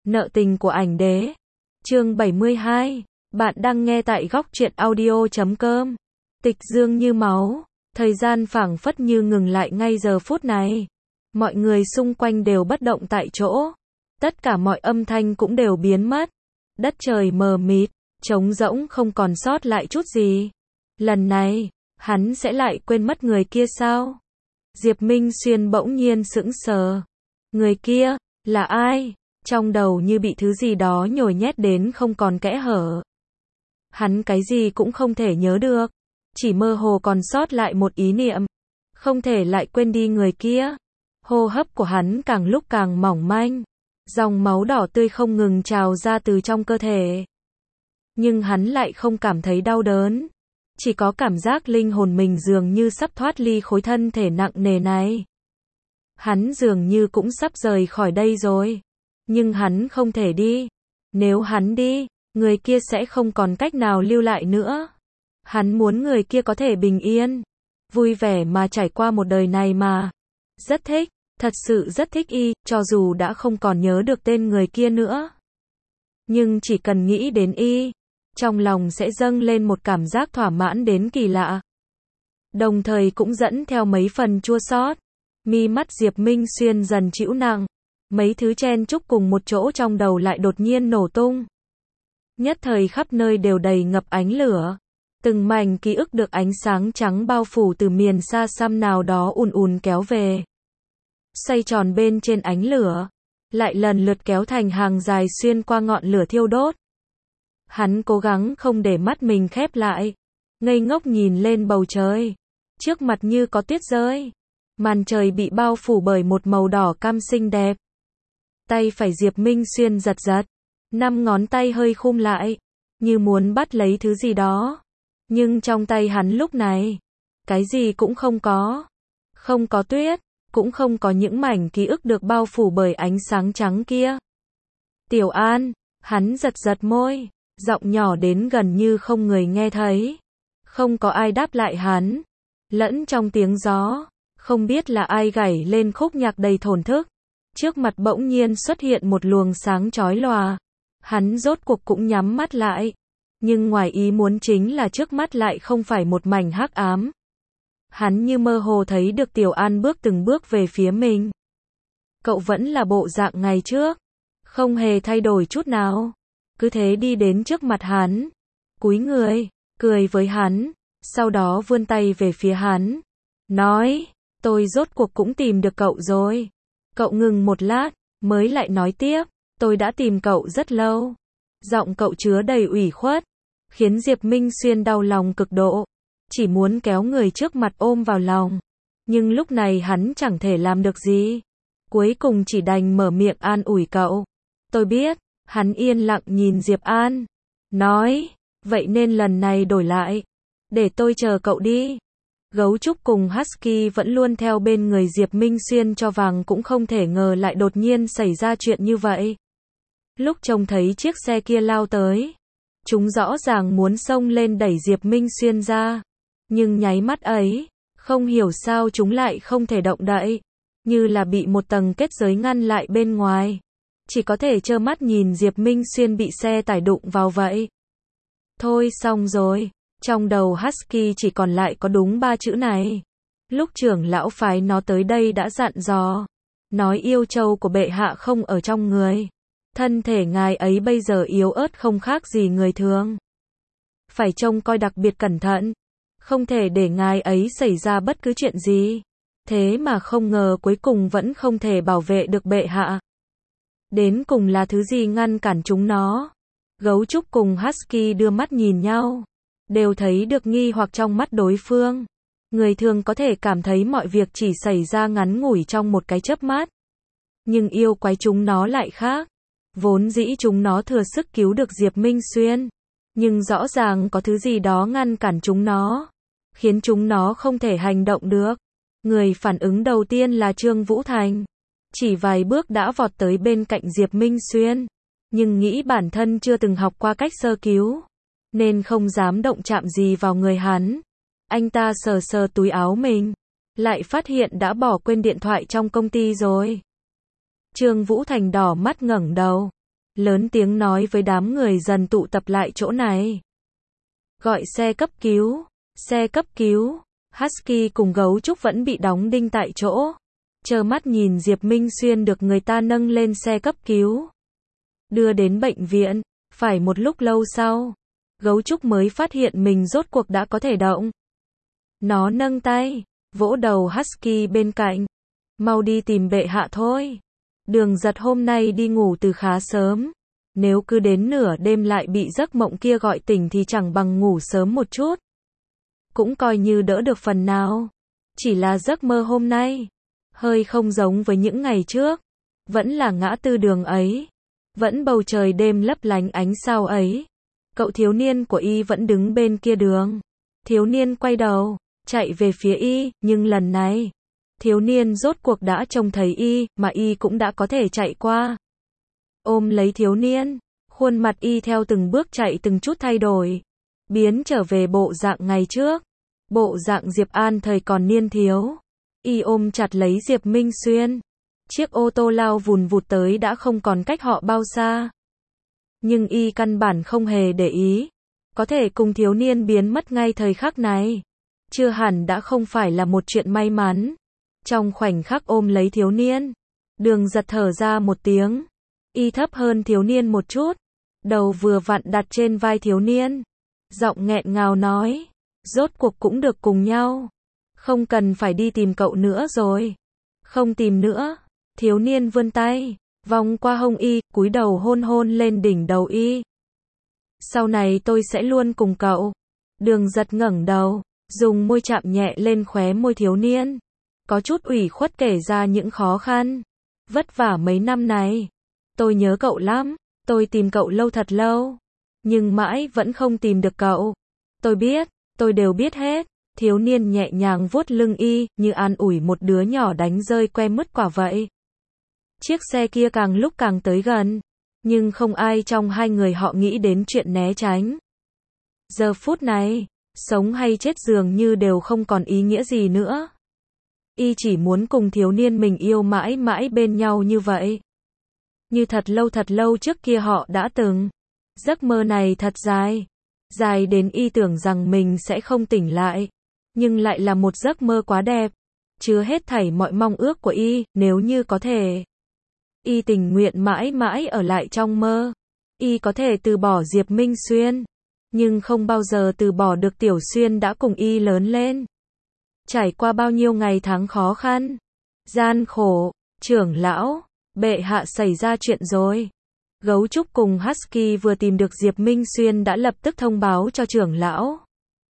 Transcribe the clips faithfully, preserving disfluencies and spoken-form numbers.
Nợ tình của ảnh đế. Chương bảy mươi hai. Bạn đang nghe tại góc truyện audio chấm com. Tịch dương như máu. Thời gian phảng phất như ngừng lại ngay giờ phút này. Mọi người xung quanh đều bất động tại chỗ. Tất cả mọi âm thanh cũng đều biến mất. Đất trời mờ mịt, trống rỗng không còn sót lại chút gì. Lần này, hắn sẽ lại quên mất người kia sao? Diệp Minh Xuyên bỗng nhiên sững sờ. Người kia, là ai? Trong đầu như bị thứ gì đó nhồi nhét đến không còn kẽ hở. Hắn cái gì cũng không thể nhớ được. Chỉ mơ hồ còn sót lại một ý niệm. Không thể lại quên đi người kia. Hô hấp của hắn càng lúc càng mỏng manh. Dòng máu đỏ tươi không ngừng trào ra từ trong cơ thể. Nhưng hắn lại không cảm thấy đau đớn. Chỉ có cảm giác linh hồn mình dường như sắp thoát ly khối thân thể nặng nề này. Hắn dường như cũng sắp rời khỏi đây rồi. Nhưng hắn không thể đi. Nếu hắn đi, người kia sẽ không còn cách nào lưu lại nữa. Hắn muốn người kia có thể bình yên, vui vẻ mà trải qua một đời này mà. Rất thích, thật sự rất thích y, cho dù đã không còn nhớ được tên người kia nữa. Nhưng chỉ cần nghĩ đến y, trong lòng sẽ dâng lên một cảm giác thỏa mãn đến kỳ lạ. Đồng thời cũng dẫn theo mấy phần chua xót. Mi mắt Diệp Minh Xuyên dần trĩu nặng. Mấy thứ chen chúc cùng một chỗ trong đầu lại đột nhiên nổ tung. Nhất thời khắp nơi đều đầy ngập ánh lửa. Từng mảnh ký ức được ánh sáng trắng bao phủ từ miền xa xăm nào đó ùn ùn kéo về. Xoay tròn bên trên ánh lửa. Lại lần lượt kéo thành hàng dài xuyên qua ngọn lửa thiêu đốt. Hắn cố gắng không để mắt mình khép lại. Ngây ngốc nhìn lên bầu trời. Trước mặt như có tuyết rơi. Màn trời bị bao phủ bởi một màu đỏ cam xinh đẹp. Tay phải Diệp Minh Xuyên giật giật. Năm ngón tay hơi khum lại. Như muốn bắt lấy thứ gì đó. Nhưng trong tay hắn lúc này. Cái gì cũng không có. Không có tuyết. Cũng không có những mảnh ký ức được bao phủ bởi ánh sáng trắng kia. Tiểu An. Hắn giật giật môi. Giọng nhỏ đến gần như không người nghe thấy. Không có ai đáp lại hắn. Lẫn trong tiếng gió. Không biết là ai gảy lên khúc nhạc đầy thổn thức. Trước mặt bỗng nhiên xuất hiện một luồng sáng chói lòa. Hắn rốt cuộc cũng nhắm mắt lại. Nhưng ngoài ý muốn chính là trước mắt lại không phải một mảnh hắc ám. Hắn như mơ hồ thấy được Tiểu An bước từng bước về phía mình. Cậu vẫn là bộ dạng ngày trước. Không hề thay đổi chút nào. Cứ thế đi đến trước mặt hắn. Cúi người, cười với hắn. Sau đó vươn tay về phía hắn. Nói, tôi rốt cuộc cũng tìm được cậu rồi. Cậu ngừng một lát, mới lại nói tiếp, tôi đã tìm cậu rất lâu. Giọng cậu chứa đầy ủy khuất, khiến Diệp Minh Xuyên đau lòng cực độ. Chỉ muốn kéo người trước mặt ôm vào lòng. Nhưng lúc này hắn chẳng thể làm được gì. Cuối cùng chỉ đành mở miệng an ủi cậu. Tôi biết, hắn yên lặng nhìn Diệp An. Nói, vậy nên lần này đổi lại. Để tôi chờ cậu đi. Gấu trúc cùng Husky vẫn luôn theo bên người Diệp Minh Xuyên cho vàng cũng không thể ngờ lại đột nhiên xảy ra chuyện như vậy. Lúc trông thấy chiếc xe kia lao tới, chúng rõ ràng muốn xông lên đẩy Diệp Minh Xuyên ra. Nhưng nháy mắt ấy, không hiểu sao chúng lại không thể động đậy. Như là bị một tầng kết giới ngăn lại bên ngoài. Chỉ có thể trơ mắt nhìn Diệp Minh Xuyên bị xe tải đụng vào vậy. Thôi xong rồi. Trong đầu Husky chỉ còn lại có đúng ba chữ này. Lúc trưởng lão phái nó tới đây đã dặn dò. Nói yêu châu của bệ hạ không ở trong người. Thân thể ngài ấy bây giờ yếu ớt không khác gì người thường. Phải trông coi đặc biệt cẩn thận. Không thể để ngài ấy xảy ra bất cứ chuyện gì. Thế mà không ngờ cuối cùng vẫn không thể bảo vệ được bệ hạ. Đến cùng là thứ gì ngăn cản chúng nó? Gấu trúc cùng Husky đưa mắt nhìn nhau. Đều thấy được nghi hoặc trong mắt đối phương. Người thường có thể cảm thấy mọi việc chỉ xảy ra ngắn ngủi trong một cái chớp mắt. Nhưng yêu quái chúng nó lại khác. Vốn dĩ chúng nó thừa sức cứu được Diệp Minh Xuyên. Nhưng rõ ràng có thứ gì đó ngăn cản chúng nó. Khiến chúng nó không thể hành động được. Người phản ứng đầu tiên là Trương Vũ Thành. Chỉ vài bước đã vọt tới bên cạnh Diệp Minh Xuyên. Nhưng nghĩ bản thân chưa từng học qua cách sơ cứu. Nên không dám động chạm gì vào người hắn. Anh ta sờ sờ túi áo mình. Lại phát hiện đã bỏ quên điện thoại trong công ty rồi. Trương Vũ Thành đỏ mắt ngẩng đầu. lớn tiếng nói với đám người dần tụ tập lại chỗ này. Gọi xe cấp cứu, xe cấp cứu. Husky cùng gấu trúc vẫn bị đóng đinh tại chỗ, trơ mắt nhìn Diệp Minh Xuyên được người ta nâng lên xe cấp cứu, đưa đến bệnh viện. Phải một lúc lâu sau, gấu trúc mới phát hiện mình rốt cuộc đã có thể động. Nó nâng tay, vỗ đầu Husky bên cạnh. Mau đi tìm bệ hạ thôi. Đường Giật hôm nay đi ngủ từ khá sớm. Nếu cứ đến nửa đêm lại bị giấc mộng kia gọi tỉnh thì chẳng bằng ngủ sớm một chút. Cũng coi như đỡ được phần nào. Chỉ là giấc mơ hôm nay hơi không giống với những ngày trước. Vẫn là ngã tư đường ấy, vẫn bầu trời đêm lấp lánh ánh sao ấy. Cậu thiếu niên của y vẫn đứng bên kia đường. Thiếu niên quay đầu, chạy về phía y, nhưng lần này, thiếu niên rốt cuộc đã trông thấy y, mà y cũng đã có thể chạy qua. Ôm lấy thiếu niên, khuôn mặt y theo từng bước chạy từng chút thay đổi, biến trở về bộ dạng ngày trước. Bộ dạng Diệp An thời còn niên thiếu. Y ôm chặt lấy Diệp Minh Xuyên. Chiếc ô tô lao vùn vụt tới đã không còn cách họ bao xa. Nhưng y căn bản không hề để ý. Có thể cùng thiếu niên biến mất ngay thời khắc này, chưa hẳn đã không phải là một chuyện may mắn. Trong khoảnh khắc ôm lấy thiếu niên, Đường Giật thở ra một tiếng. Y thấp hơn thiếu niên một chút, đầu vừa vặn đặt trên vai thiếu niên. Giọng nghẹn ngào nói, rốt cuộc cũng được cùng nhau. Không cần phải đi tìm cậu nữa rồi. Không tìm nữa. Thiếu niên vươn tay, vòng qua hông y, cúi đầu hôn hôn lên đỉnh đầu y. Sau này tôi sẽ luôn cùng cậu. Đường Giật ngẩng đầu, dùng môi chạm nhẹ lên khóe môi thiếu niên. Có chút ủy khuất kể ra những khó khăn, vất vả mấy năm này. Tôi nhớ cậu lắm, tôi tìm cậu lâu thật lâu. Nhưng mãi vẫn không tìm được cậu. Tôi biết, tôi đều biết hết. Thiếu niên nhẹ nhàng vuốt lưng y, như an ủi một đứa nhỏ đánh rơi que mứt quả vậy. Chiếc xe kia càng lúc càng tới gần, nhưng không ai trong hai người họ nghĩ đến chuyện né tránh. Giờ phút này, sống hay chết dường như đều không còn ý nghĩa gì nữa. Y chỉ muốn cùng thiếu niên mình yêu mãi mãi bên nhau như vậy. Như thật lâu thật lâu trước kia họ đã từng. Giấc mơ này thật dài, dài đến y tưởng rằng mình sẽ không tỉnh lại. Nhưng lại là một giấc mơ quá đẹp, chứa hết thảy mọi mong ước của y. Nếu như có thể, y tình nguyện mãi mãi ở lại trong mơ. Y có thể từ bỏ Diệp Minh Xuyên, nhưng không bao giờ từ bỏ được Tiểu Xuyên đã cùng y lớn lên. Trải qua bao nhiêu ngày tháng khó khăn, gian khổ. Trưởng lão, bệ hạ xảy ra chuyện rồi. Gấu trúc cùng Husky vừa tìm được Diệp Minh Xuyên đã lập tức thông báo cho trưởng lão.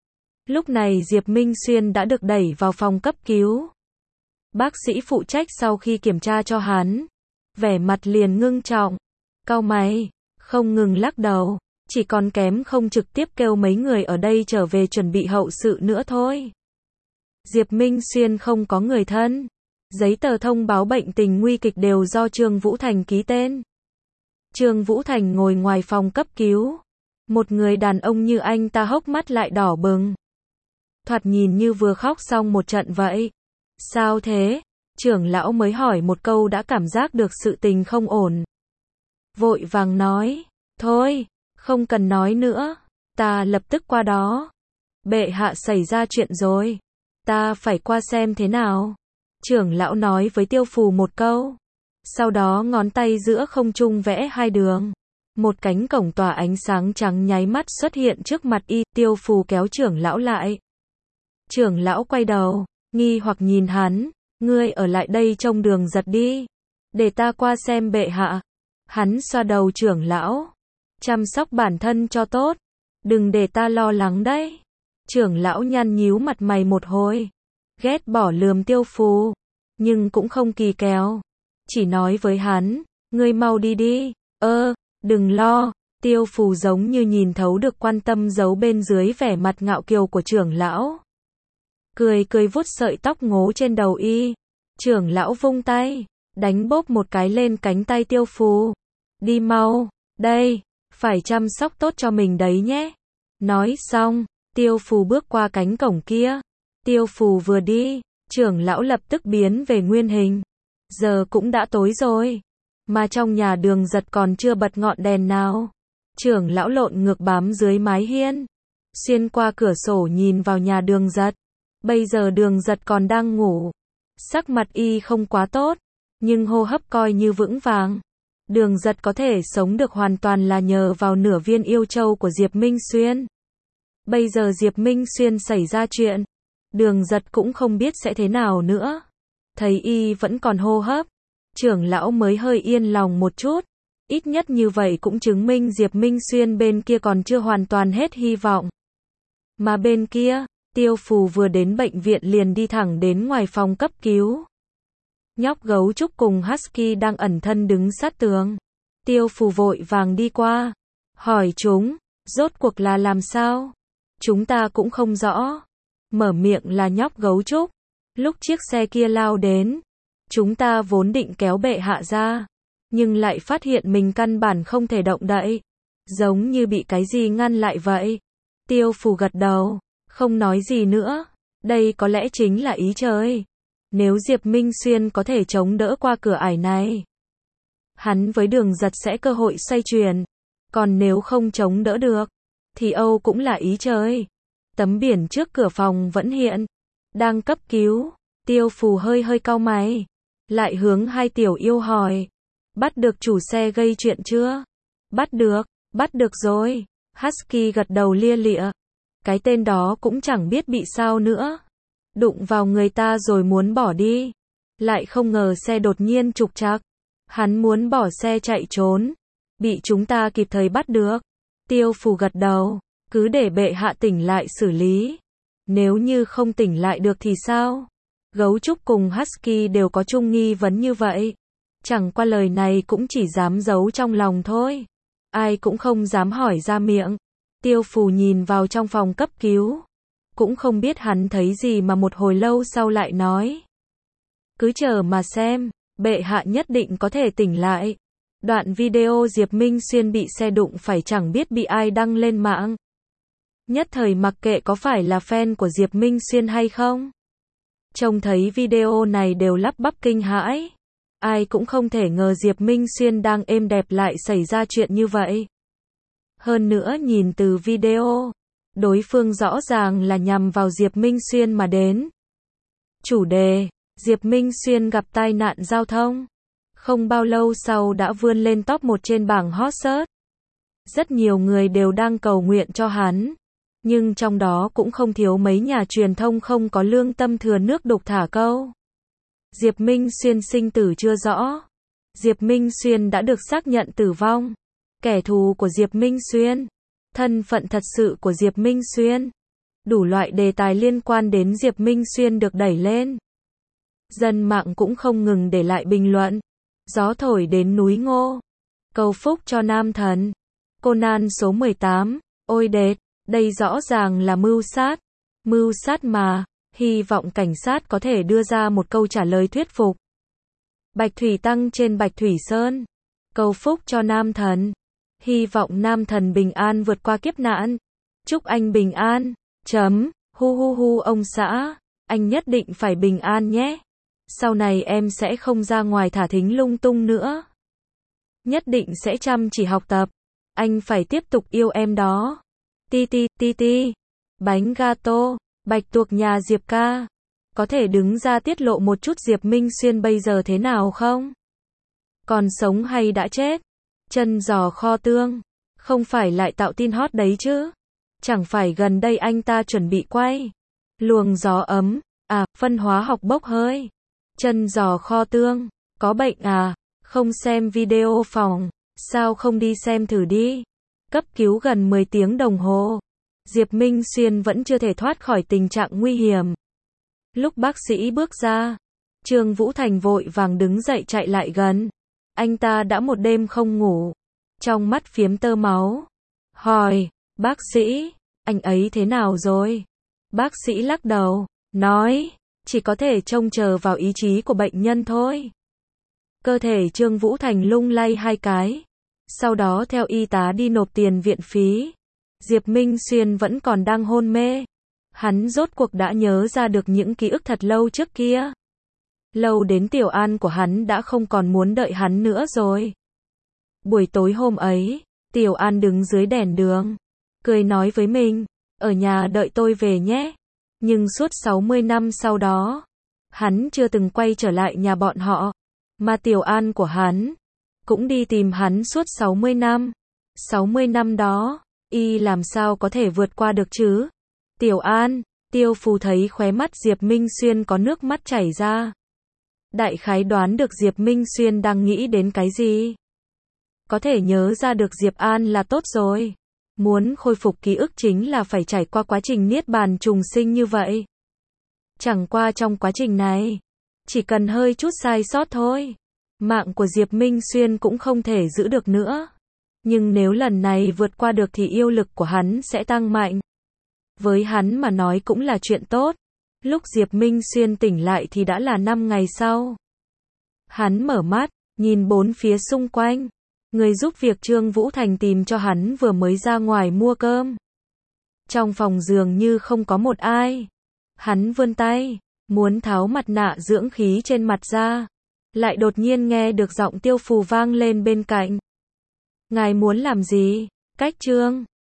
Lúc này Diệp Minh Xuyên đã được đẩy vào phòng cấp cứu. Bác sĩ phụ trách sau khi kiểm tra cho hắn, vẻ mặt liền ngưng trọng, cau mày, không ngừng lắc đầu, chỉ còn kém không trực tiếp kêu mấy người ở đây trở về chuẩn bị hậu sự nữa thôi. Diệp Minh Xuyên không có người thân, giấy tờ thông báo bệnh tình nguy kịch đều do Trương Vũ Thành ký tên. Trương Vũ Thành ngồi ngoài phòng cấp cứu, một người đàn ông như anh ta hốc mắt lại đỏ bừng. Thoạt nhìn như vừa khóc xong một trận vậy. Sao thế? Trưởng lão mới hỏi một câu đã cảm giác được sự tình không ổn. Vội vàng nói, thôi, không cần nói nữa, ta lập tức qua đó. Bệ hạ xảy ra chuyện rồi, ta phải qua xem thế nào. Trưởng lão nói với Tiêu Phù một câu. Sau đó ngón tay giữa không trung vẽ hai đường. Một cánh cổng tỏa ánh sáng trắng nháy mắt xuất hiện trước mặt y. Tiêu Phù kéo trưởng lão lại. Trưởng lão quay đầu, nghi hoặc nhìn hắn, ngươi ở lại đây trông Đường Giật đi, để ta qua xem bệ hạ. Hắn xoa đầu trưởng lão, chăm sóc bản thân cho tốt, đừng để ta lo lắng đấy. Trưởng lão nhăn nhíu mặt mày một hồi, ghét bỏ lườm Tiêu Phù, nhưng cũng không kỳ kéo, chỉ nói với hắn, ngươi mau đi đi, ơ, đừng lo. Tiêu Phù giống như nhìn thấu được quan tâm giấu bên dưới vẻ mặt ngạo kiều của trưởng lão. Cười cười vuốt sợi tóc ngố trên đầu y. Trưởng lão vung tay, đánh bốp một cái lên cánh tay Tiêu Phù. Đi mau, đây, phải chăm sóc tốt cho mình đấy nhé. Nói xong, Tiêu Phù bước qua cánh cổng kia. Tiêu Phù vừa đi, trưởng lão lập tức biến về nguyên hình. Giờ cũng đã tối rồi. Mà trong nhà Đường Giật còn chưa bật ngọn đèn nào. Trưởng lão lộn ngược bám dưới mái hiên, xuyên qua cửa sổ nhìn vào nhà Đường Giật. Bây giờ Đường Giật còn đang ngủ. Sắc mặt y không quá tốt, nhưng hô hấp coi như vững vàng. Đường Giật có thể sống được hoàn toàn là nhờ vào nửa viên yêu châu của Diệp Minh Xuyên. Bây giờ Diệp Minh Xuyên xảy ra chuyện, Đường Giật cũng không biết sẽ thế nào nữa. Thấy y vẫn còn hô hấp, trưởng lão mới hơi yên lòng một chút. Ít nhất như vậy cũng chứng minh Diệp Minh Xuyên bên kia còn chưa hoàn toàn hết hy vọng. Mà bên kia, Tiêu Phù vừa đến bệnh viện liền đi thẳng đến ngoài phòng cấp cứu. Nhóc gấu trúc cùng Husky đang ẩn thân đứng sát tường. Tiêu Phù vội vàng đi qua, hỏi chúng, rốt cuộc là làm sao? Chúng ta cũng không rõ. Mở miệng là nhóc gấu trúc. Lúc chiếc xe kia lao đến, chúng ta vốn định kéo bệ hạ ra, nhưng lại phát hiện mình căn bản không thể động đậy. Giống như bị cái gì ngăn lại vậy. Tiêu Phù gật đầu, không nói gì nữa. Đây có lẽ chính là ý trời. Nếu Diệp Minh Xuyên có thể chống đỡ qua cửa ải này, hắn với Đường Giật sẽ cơ hội xoay chuyển. Còn nếu không chống đỡ được, thì Âu cũng là ý trời. Tấm biển trước cửa phòng vẫn hiện. Đang cấp cứu. Tiêu Phù hơi hơi cau mày, lại hướng hai tiểu yêu hỏi. Bắt được chủ xe gây chuyện chưa? Bắt được, bắt được rồi. Husky gật đầu lia lịa. Cái tên đó cũng chẳng biết bị sao nữa. Đụng vào người ta rồi muốn bỏ đi. Lại không ngờ xe đột nhiên trục trặc. Hắn muốn bỏ xe chạy trốn. Bị chúng ta kịp thời bắt được. Tiêu Phù gật đầu. Cứ để bệ hạ tỉnh lại xử lý. Nếu như không tỉnh lại được thì sao? Gấu trúc cùng Husky đều có chung nghi vấn như vậy. Chẳng qua lời này cũng chỉ dám giấu trong lòng thôi. Ai cũng không dám hỏi ra miệng. Tiêu Phù nhìn vào trong phòng cấp cứu. Cũng không biết hắn thấy gì mà một hồi lâu sau lại nói. Cứ chờ mà xem, bệ hạ nhất định có thể tỉnh lại. Đoạn video Diệp Minh Xuyên bị xe đụng phải chẳng biết bị ai đăng lên mạng. Nhất thời mặc kệ có phải là fan của Diệp Minh Xuyên hay không. Trông thấy video này đều lắp bắp kinh hãi. Ai cũng không thể ngờ Diệp Minh Xuyên đang êm đẹp lại xảy ra chuyện như vậy. Hơn nữa nhìn từ video, đối phương rõ ràng là nhằm vào Diệp Minh Xuyên mà đến. Chủ đề, Diệp Minh Xuyên gặp tai nạn giao thông. Không bao lâu sau đã vươn lên top một trên bảng hot search. Rất nhiều người đều đang cầu nguyện cho hắn. Nhưng trong đó cũng không thiếu mấy nhà truyền thông không có lương tâm thừa nước đục thả câu. Diệp Minh Xuyên sinh tử chưa rõ. Diệp Minh Xuyên đã được xác nhận tử vong. Kẻ thù của Diệp Minh Xuyên. Thân phận thật sự của Diệp Minh Xuyên. Đủ loại đề tài liên quan đến Diệp Minh Xuyên được đẩy lên. Dân mạng cũng không ngừng để lại bình luận. Gió thổi đến núi Ngô. Cầu phúc cho nam thần. Conan số mười tám. Ôi đệt, đây rõ ràng là mưu sát. Mưu sát mà. Hy vọng cảnh sát có thể đưa ra một câu trả lời thuyết phục. Bạch Thủy Tăng trên Bạch Thủy Sơn. Cầu phúc cho nam thần. Hy vọng nam thần bình an vượt qua kiếp nạn. Chúc anh bình an. Chấm. Hu hu hu ông xã. Anh nhất định phải bình an nhé. Sau này em sẽ không ra ngoài thả thính lung tung nữa. Nhất định sẽ chăm chỉ học tập. Anh phải tiếp tục yêu em đó. Ti ti ti ti. Bánh gato. Bạch tuộc nhà Diệp ca. Có thể đứng ra tiết lộ một chút Diệp Minh Xuyên bây giờ thế nào không? Còn sống hay đã chết? Chân giò kho tương. Không phải lại tạo tin hot đấy chứ? Chẳng phải gần đây anh ta chuẩn bị quay luồng gió ấm. À, phân hóa học bốc hơi. Chân giò kho tương. Có bệnh à? Không xem video phòng. Sao không đi xem thử đi? Cấp cứu gần mười tiếng đồng hồ. Diệp Minh Xuyên vẫn chưa thể thoát khỏi tình trạng nguy hiểm. Lúc bác sĩ bước ra, Trương Vũ Thành vội vàng đứng dậy chạy lại gần. Anh ta đã một đêm không ngủ. Trong mắt phiếm tơ máu. Hỏi, bác sĩ, anh ấy thế nào rồi? Bác sĩ lắc đầu, nói, chỉ có thể trông chờ vào ý chí của bệnh nhân thôi. Cơ thể Trương Vũ Thành lung lay hai cái. Sau đó theo y tá đi nộp tiền viện phí. Diệp Minh Xuyên vẫn còn đang hôn mê. Hắn rốt cuộc đã nhớ ra được những ký ức thật lâu trước kia. Lâu đến Tiểu An của hắn đã không còn muốn đợi hắn nữa rồi. Buổi tối hôm ấy, Tiểu An đứng dưới đèn đường, cười nói với mình, ở nhà đợi tôi về nhé. Nhưng suốt sáu mươi năm sau đó, hắn chưa từng quay trở lại nhà bọn họ, mà Tiểu An của hắn cũng đi tìm hắn suốt sáu mươi năm. sáu mươi năm đó, y làm sao có thể vượt qua được chứ? Tiểu An, Tiêu Phù thấy khóe mắt Diệp Minh Xuyên có nước mắt chảy ra. Đại khái đoán được Diệp Minh Xuyên đang nghĩ đến cái gì. Có thể nhớ ra được Diệp An là tốt rồi. Muốn khôi phục ký ức chính là phải trải qua quá trình niết bàn trùng sinh như vậy. Chẳng qua trong quá trình này, chỉ cần hơi chút sai sót thôi, mạng của Diệp Minh Xuyên cũng không thể giữ được nữa. Nhưng nếu lần này vượt qua được thì yêu lực của hắn sẽ tăng mạnh. Với hắn mà nói cũng là chuyện tốt. Lúc Diệp Minh Xuyên tỉnh lại thì đã là năm ngày sau. Hắn mở mắt, nhìn bốn phía xung quanh. Người giúp việc Trương Vũ Thành tìm cho hắn vừa mới ra ngoài mua cơm. Trong phòng dường như không có một ai. Hắn vươn tay, muốn tháo mặt nạ dưỡng khí trên mặt ra. Lại đột nhiên nghe được giọng Tiêu Phù vang lên bên cạnh. Ngài muốn làm gì? Cách Trương